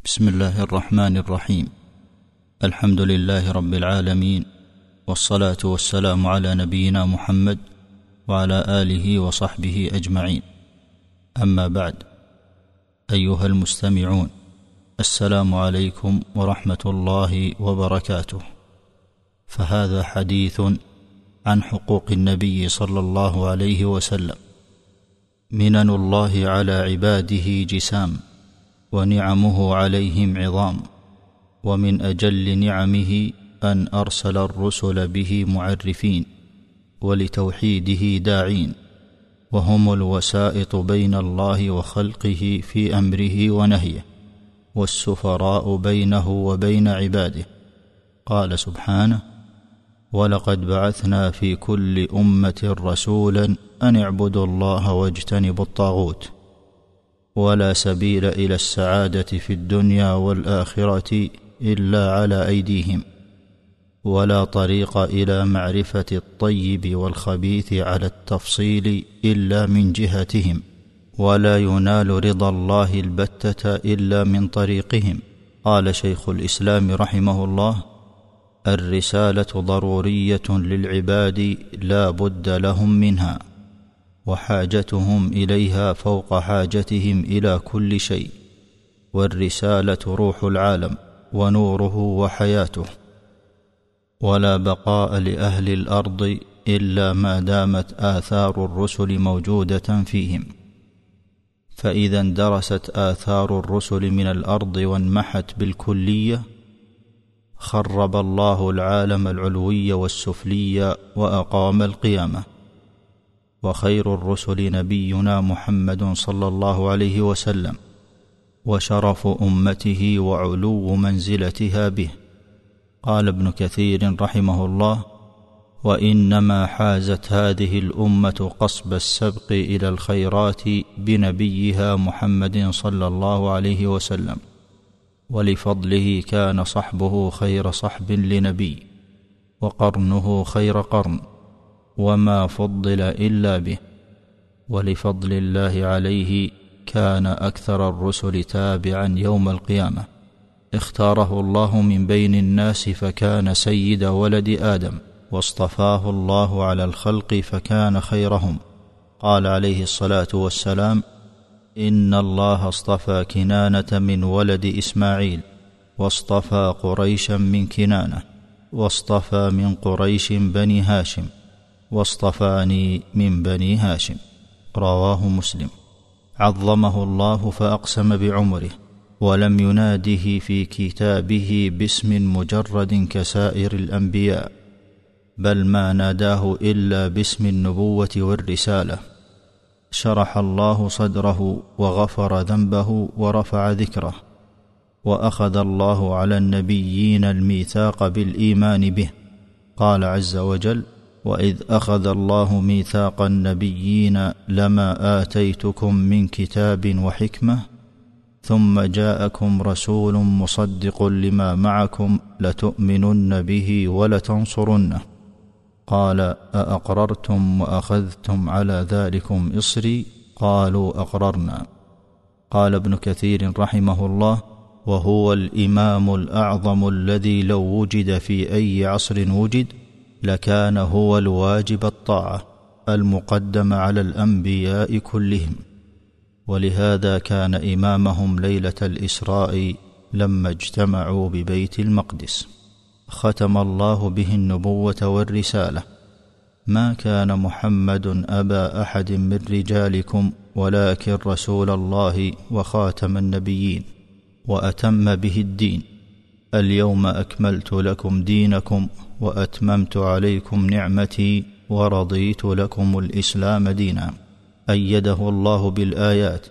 بسم الله الرحمن الرحيم. الحمد لله رب العالمين، والصلاة والسلام على نبينا محمد وعلى آله وصحبه أجمعين. أما بعد، أيها المستمعون، السلام عليكم ورحمة الله وبركاته. فهذا حديث عن حقوق النبي صلى الله عليه وسلم. منن الله على عباده جسام، ونعمه عليهم عظام، ومن أجل نعمه أن أرسل الرسل به معرفين، ولتوحيده داعين، وهم الوسائط بين الله وخلقه في أمره ونهيه، والسفراء بينه وبين عباده. قال سبحانه: ولقد بعثنا في كل أمة رسولا أن اعبدوا الله واجتنبوا الطاغوت، ولا سبيل إلى السعادة في الدنيا والآخرة إلا على أيديهم، ولا طريق إلى معرفة الطيب والخبيث على التفصيل إلا من جهتهم، ولا ينال رضا الله البتة إلا من طريقهم. قال شيخ الإسلام رحمه الله: الرسالة ضرورية للعباد لا بد لهم منها، وحاجتهم إليها فوق حاجتهم إلى كل شيء، والرسالة روح العالم ونوره وحياته، ولا بقاء لأهل الأرض إلا ما دامت آثار الرسل موجودة فيهم. فإذا اندرست آثار الرسل من الأرض وانمحت بالكلية، خرب الله العالم العلوي والسفلي وأقام القيامة. وخير الرسل نبينا محمد صلى الله عليه وسلم، وشرف أمته وعلو منزلتها به. قال ابن كثير رحمه الله: وإنما حازت هذه الأمة قصب السبق إلى الخيرات بنبيها محمد صلى الله عليه وسلم، ولفضله كان صحبه خير صحب لنبي، وقرنه خير قرن، وما فضل إلا به. ولفضل الله عليه كان أكثر الرسل تابعا يوم القيامة، اختاره الله من بين الناس فكان سيد ولد آدم، واصطفاه الله على الخلق فكان خيرهم. قال عليه الصلاة والسلام: إن الله اصطفى كنانة من ولد إسماعيل، واصطفى قريشا من كنانة، واصطفى من قريش بني هاشم، واصطفاني من بني هاشم. رواه مسلم. عظمه الله فأقسم بعمره، ولم يناده في كتابه باسم مجرد كسائر الأنبياء، بل ما ناداه إلا باسم النبوة والرسالة. شرح الله صدره وغفر ذنبه ورفع ذكره، وأخذ الله على النبيين الميثاق بالإيمان به. قال عز وجل: وإذ أخذ الله ميثاق النبيين لما آتيتكم من كتاب وحكمة ثم جاءكم رسول مصدق لما معكم لتؤمنن به ولتنصرنه. قال: أأقررتم وأخذتم على ذلكم إصري؟ قالوا أقررنا. قال ابن كثير رحمه الله: وهو الإمام الأعظم الذي لو وجد في أي عصر وجد لكان هو الواجب الطاعة المقدم على الأنبياء كلهم. ولهذا كان إمامهم ليلة الإسراء لما اجتمعوا ببيت المقدس. ختم الله به النبوة والرسالة. ما كان محمد أبا أحد من رجالكم ولكن رسول الله وخاتم النبيين، وأتم به الدين. اليوم أكملت لكم دينكم وأتممت عليكم نعمتي ورضيت لكم الإسلام دينا. أيده الله بالآيات،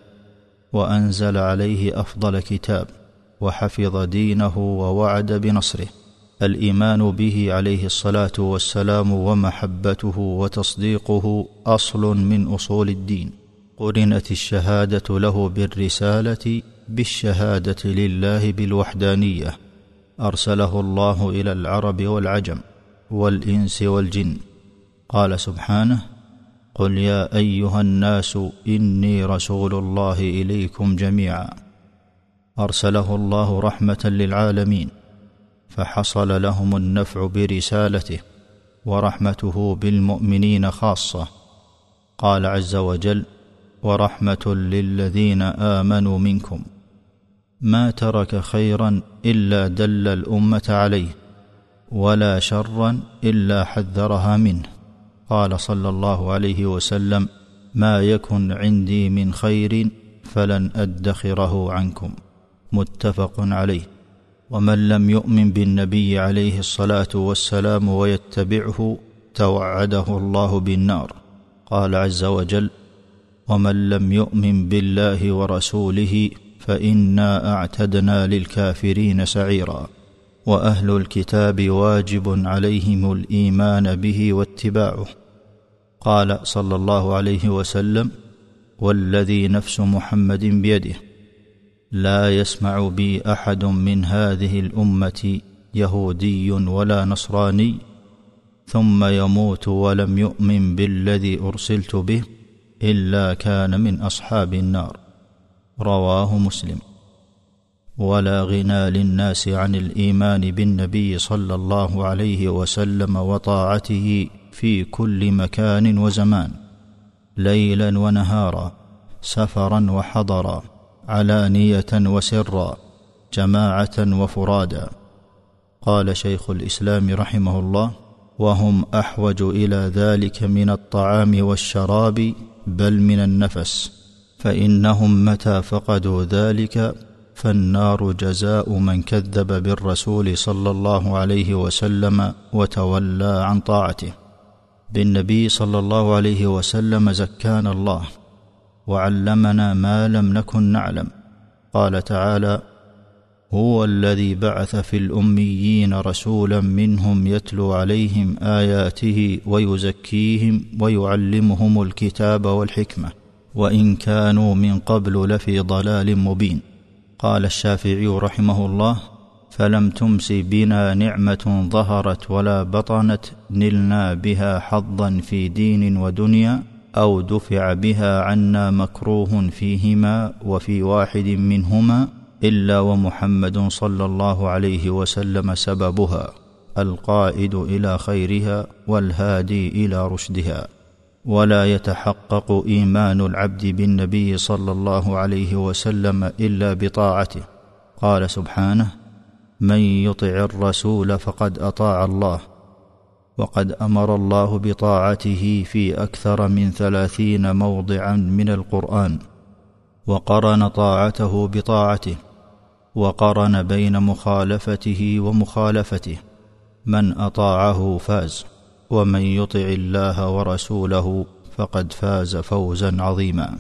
وأنزل عليه أفضل كتاب، وحفظ دينه ووعد بنصره. الإيمان به عليه الصلاة والسلام ومحبته وتصديقه أصل من أصول الدين. قرنت الشهادة له بالرسالة بالشهادة لله بالوحدانية. أرسله الله إلى العرب والعجم والإنس والجن. قال سبحانه: قل يا أيها الناس إني رسول الله إليكم جميعا. أرسله الله رحمة للعالمين، فحصل لهم النفع برسالته، ورحمته بالمؤمنين خاصة. قال عز وجل: ورحمة للذين آمنوا منكم. ما ترك خيرا إلا دل الأمة عليه، ولا شرا إلا حذرها منه. قال صلى الله عليه وسلم: ما يكن عندي من خير فلن أدخره عنكم. متفق عليه. ومن لم يؤمن بالنبي عليه الصلاة والسلام ويتبعه توعده الله بالنار. قال عز وجل: ومن لم يؤمن بالله ورسوله فإنا أعتدنا للكافرين سعيرا. وأهل الكتاب واجب عليهم الإيمان به واتباعه. قال صلى الله عليه وسلم: والذي نفس محمد بيده لا يسمع بي أحد من هذه الأمة يهودي ولا نصراني ثم يموت ولم يؤمن بالذي أرسلت به إلا كان من أصحاب النار. رواه مسلم. ولا غنى للناس عن الإيمان بالنبي صلى الله عليه وسلم وطاعته في كل مكان وزمان، ليلا ونهارا، سفرا وحضرا، علانية وسرا، جماعة وفرادا. قال شيخ الإسلام رحمه الله: وهم أحوج إلى ذلك من الطعام والشراب بل من النفس، فإنهم متى فقدوا ذلك فالنار جزاء من كذب بالرسول صلى الله عليه وسلم وتولى عن طاعته. بالنبي صلى الله عليه وسلم زكانا الله وعلمنا ما لم نكن نعلم. قال تعالى: هو الذي بعث في الأميين رسولا منهم يتلو عليهم آياته ويزكيهم ويعلمهم الكتاب والحكمة وإن كانوا من قبل لفي ضلال مبين. قال الشافعي رحمه الله: فلم تمس بنا نعمة ظهرت ولا بطنت نلنا بها حظا في دين ودنيا أو دفع بها عنا مكروه فيهما وفي واحد منهما إلا ومحمد صلى الله عليه وسلم سببها، القائد إلى خيرها والهادي إلى رشدها. ولا يتحقق إيمان العبد بالنبي صلى الله عليه وسلم إلا بطاعته. قال سبحانه: من يطع الرسول فقد أطاع الله. وقد أمر الله بطاعته في أكثر من 30 موضعا من القرآن، وقرن طاعته بطاعته، وقرن بين مخالفته ومخالفته. من أطاعه فاز، ومن يطع الله ورسوله فقد فاز فوزا عظيما.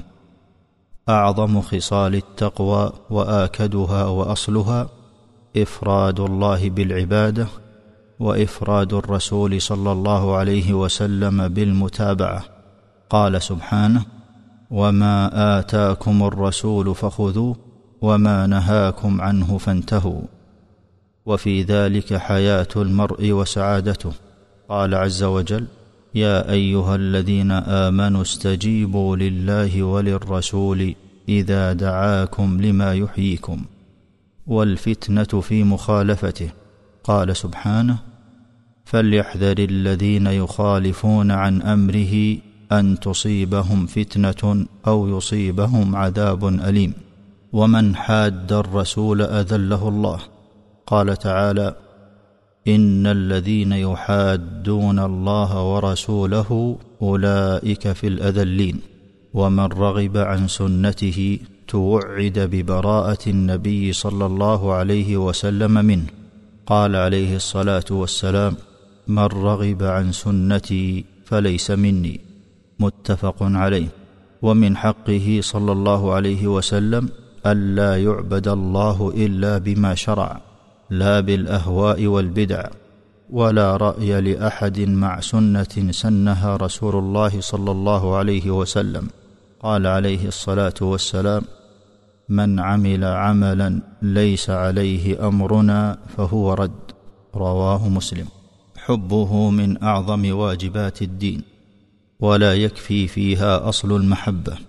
أعظم خصال التقوى وآكدها وأصلها إفراد الله بالعبادة، وإفراد الرسول صلى الله عليه وسلم بالمتابعة. قال سبحانه: وما آتاكم الرسول فخذوه وما نهاكم عنه فانتهوا. وفي ذلك حياة المرء وسعادته. قال عز وجل: يا أيها الذين آمنوا استجيبوا لله وللرسول إذا دعاكم لما يحييكم. والفتنة في مخالفته. قال سبحانه: فليحذر الذين يخالفون عن أمره أن تصيبهم فتنة أو يصيبهم عذاب أليم. ومن حاد الرسول أذله الله. قال تعالى: إن الذين يحادون الله ورسوله أولئك في الأذلين. ومن رغب عن سنته توعد ببراءة النبي صلى الله عليه وسلم منه. قال عليه الصلاة والسلام: من رغب عن سنتي فليس مني. متفق عليه. ومن حقه صلى الله عليه وسلم ألا يعبد الله إلا بما شرع، لا بالأهواء والبدع، ولا رأي لأحد مع سنة سنها رسول الله صلى الله عليه وسلم. قال عليه الصلاة والسلام: من عمل عملا ليس عليه أمرنا فهو رد. رواه مسلم. حبه من أعظم واجبات الدين، ولا يكفي فيها أصل المحبة،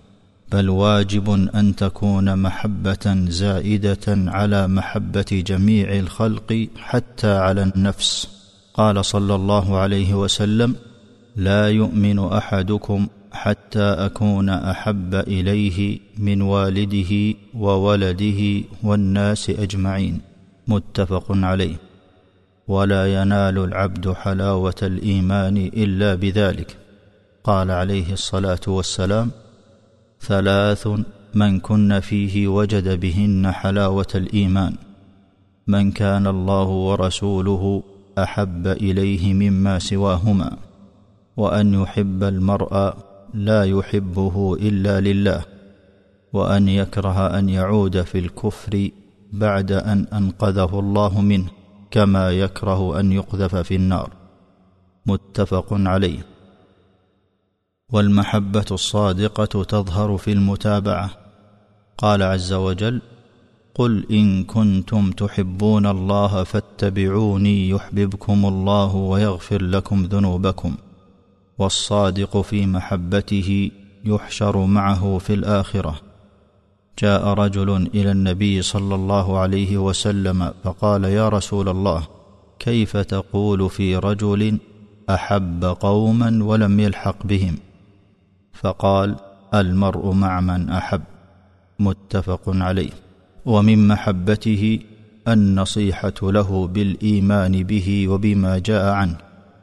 بل واجب أن تكون محبة زائدة على محبة جميع الخلق حتى على النفس. قال صلى الله عليه وسلم: لا يؤمن أحدكم حتى أكون أحب إليه من والده وولده والناس أجمعين. متفق عليه. ولا ينال العبد حلاوة الإيمان إلا بذلك. قال عليه الصلاة والسلام: 3 من كن فيه وجد بهن حلاوة الإيمان: من كان الله ورسوله أحب إليه مما سواهما، وأن يحب المرء لا يحبه إلا لله، وأن يكره أن يعود في الكفر بعد أن أنقذه الله منه، كما يكره أن يقذف في النار. متفق عليه. والمحبة الصادقة تظهر في المتابعة. قال عز وجل: قل إن كنتم تحبون الله فاتبعوني يحببكم الله ويغفر لكم ذنوبكم. والصادق في محبته يحشر معه في الآخرة. جاء رجل إلى النبي صلى الله عليه وسلم فقال: يا رسول الله، كيف تقول في رجل أحب قوما ولم يلحق بهم؟ فقال: المرء مع من أحب. متفق عليه. ومن محبته النصيحة له بالإيمان به وبما جاء عنه،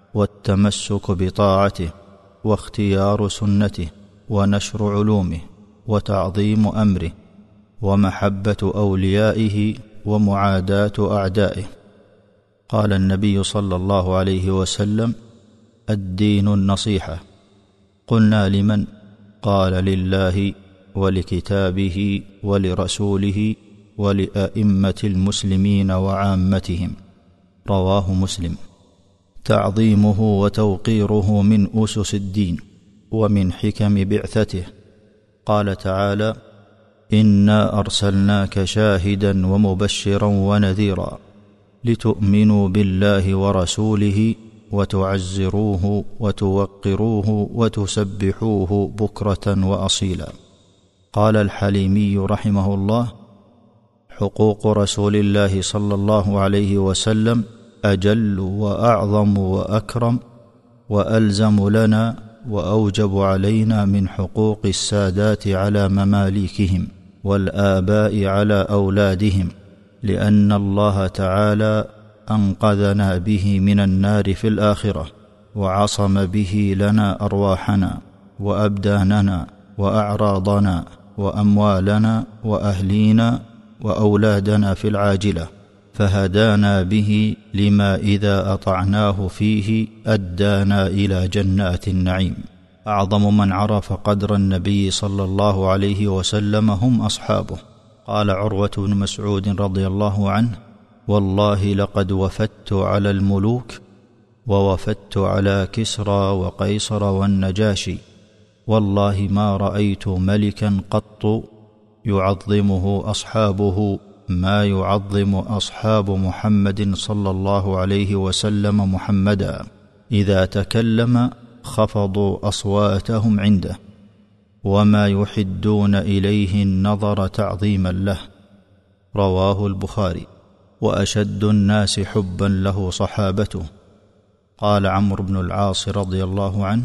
والتمسك بطاعته، واختيار سنته، ونشر علومه، وتعظيم أمره، ومحبة أوليائه، ومعاداة أعدائه. قال النبي صلى الله عليه وسلم: الدين النصيحة. قلنا: لمن؟ قال: لله ولكتابه ولرسوله ولأئمة المسلمين وعامتهم. رواه مسلم. تعظيمه وتوقيره من أسس الدين ومن حكم بعثته. قال تعالى: إنا أرسلناك شاهدا ومبشرا ونذيرا لتؤمنوا بالله ورسوله وتعزروه وتوقروه وتسبحوه بكرة وأصيلا. قال الحليمي رحمه الله: حقوق رسول الله صلى الله عليه وسلم أجل وأعظم وأكرم وألزم لنا وأوجب علينا من حقوق السادات على مماليكهم والآباء على أولادهم، لأن الله تعالى أنقذنا به من النار في الآخرة، وعصم به لنا أرواحنا وأبداننا وأعراضنا وأموالنا وأهلينا وأولادنا في العاجلة، فهدانا به لما إذا أطعناه فيه أدانا إلى جنات النعيم. أعظم من عرف قدر النبي صلى الله عليه وسلم هم أصحابه. قال عروة بن مسعود رضي الله عنه: والله لقد وفدت على الملوك ووفدت على كسرى وقيصر والنجاشي، والله ما رأيت ملكا قط يعظمه أصحابه ما يعظم أصحاب محمد صلى الله عليه وسلم محمدا، إذا تكلم خفضوا أصواتهم عنده، وما يحدون إليه النظر تعظيما له. رواه البخاري. وأشد الناس حبا له صحابته. قال عمرو بن العاص رضي الله عنه: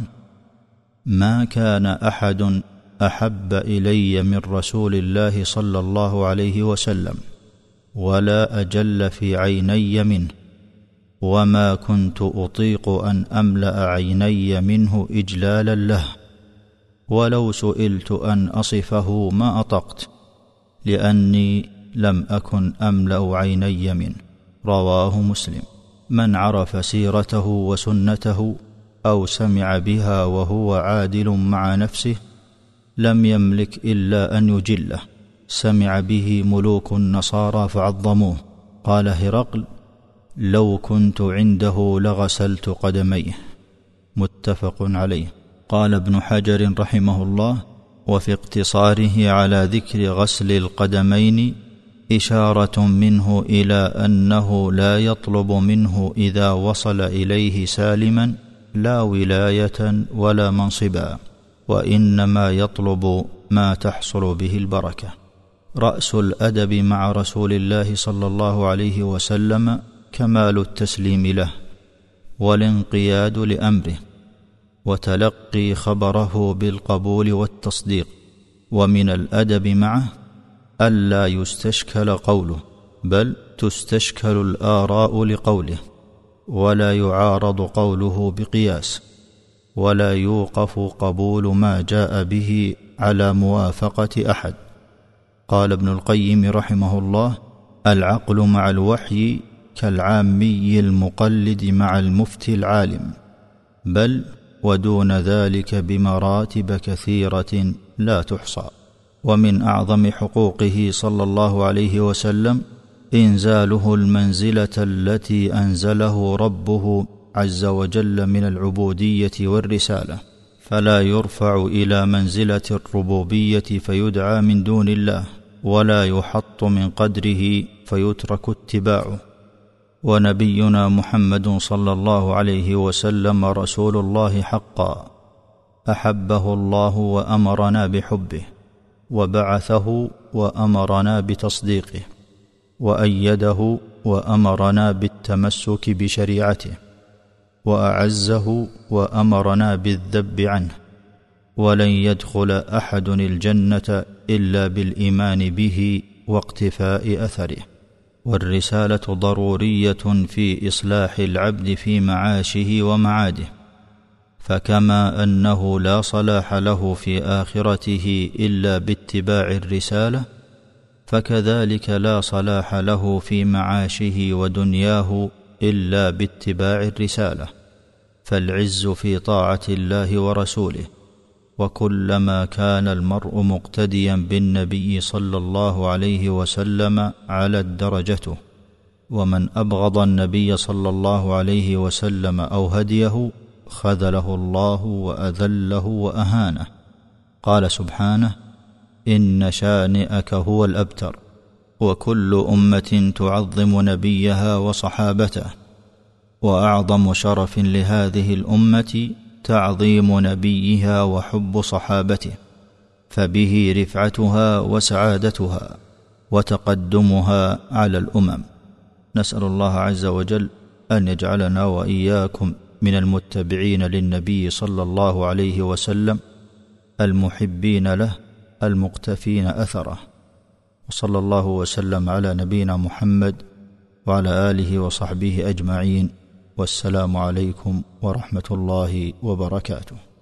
ما كان أحد أحب إلي من رسول الله صلى الله عليه وسلم، ولا أجل في عيني منه، وما كنت أطيق أن أملأ عيني منه إجلالا له، ولو سئلت أن أصفه ما أطقت، لأني لم أكن أملأ عيني منه. رواه مسلم. من عرف سيرته وسنته أو سمع بها وهو عادل مع نفسه لم يملك إلا أن يجله. سمع به ملوك النصارى فعظموه. قال هرقل: لو كنت عنده لغسلت قدميه. متفق عليه. قال ابن حجر رحمه الله: وفي اقتصاره على ذكر غسل القدمين إشارة منه إلى أنه لا يطلب منه إذا وصل إليه سالما لا ولاية ولا منصبا، وإنما يطلب ما تحصل به البركة. رأس الأدب مع رسول الله صلى الله عليه وسلم كمال التسليم له والانقياد لأمره وتلقي خبره بالقبول والتصديق. ومن الأدب معه ألا يستشكل قوله، بل تستشكل الآراء لقوله، ولا يعارض قوله بقياس، ولا يوقف قبول ما جاء به على موافقة أحد. قال ابن القيم رحمه الله: العقل مع الوحي كالعامي المقلد مع المفتي العالم، بل ودون ذلك بمراتب كثيرة لا تحصى. ومن أعظم حقوقه صلى الله عليه وسلم إنزاله المنزلة التي أنزله ربه عز وجل من العبودية والرسالة، فلا يرفع إلى منزلة الربوبية فيدعى من دون الله، ولا يحط من قدره فيترك اتباعه. ونبينا محمد صلى الله عليه وسلم رسول الله حقا، أحبه الله وأمرنا بحبه، وبعثه وأمرنا بتصديقه، وأيده وأمرنا بالتمسك بشريعته، وأعزه وأمرنا بالذب عنه. ولن يدخل أحد الجنة إلا بالإيمان به واقتفاء أثره. والرسالة ضرورية في إصلاح العبد في معاشه ومعاده، فكما أنه لا صلاح له في آخرته إلا باتباع الرسالة، فكذلك لا صلاح له في معاشه ودنياه إلا باتباع الرسالة. فالعز في طاعة الله ورسوله، وكلما كان المرء مقتديا بالنبي صلى الله عليه وسلم علت درجته. ومن أبغض النبي صلى الله عليه وسلم أو هديه خذله الله وأذله وأهانه. قال سبحانه: إن شانئك هو الأبتر. وكل أمة تعظم نبيها وصحابته، وأعظم شرف لهذه الأمة تعظيم نبيها وحب صحابته، فبه رفعتها وسعادتها وتقدمها على الأمم. نسأل الله عز وجل أن يجعلنا وإياكم من المتبعين للنبي صلى الله عليه وسلم، المحبين له المقتفين أثره. وصلى الله وسلم على نبينا محمد وعلى آله وصحبه أجمعين، والسلام عليكم ورحمة الله وبركاته.